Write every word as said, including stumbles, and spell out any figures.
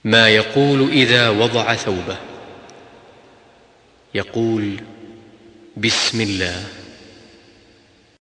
ما يقول إذا وضع ثوبه. يقول: بسم الله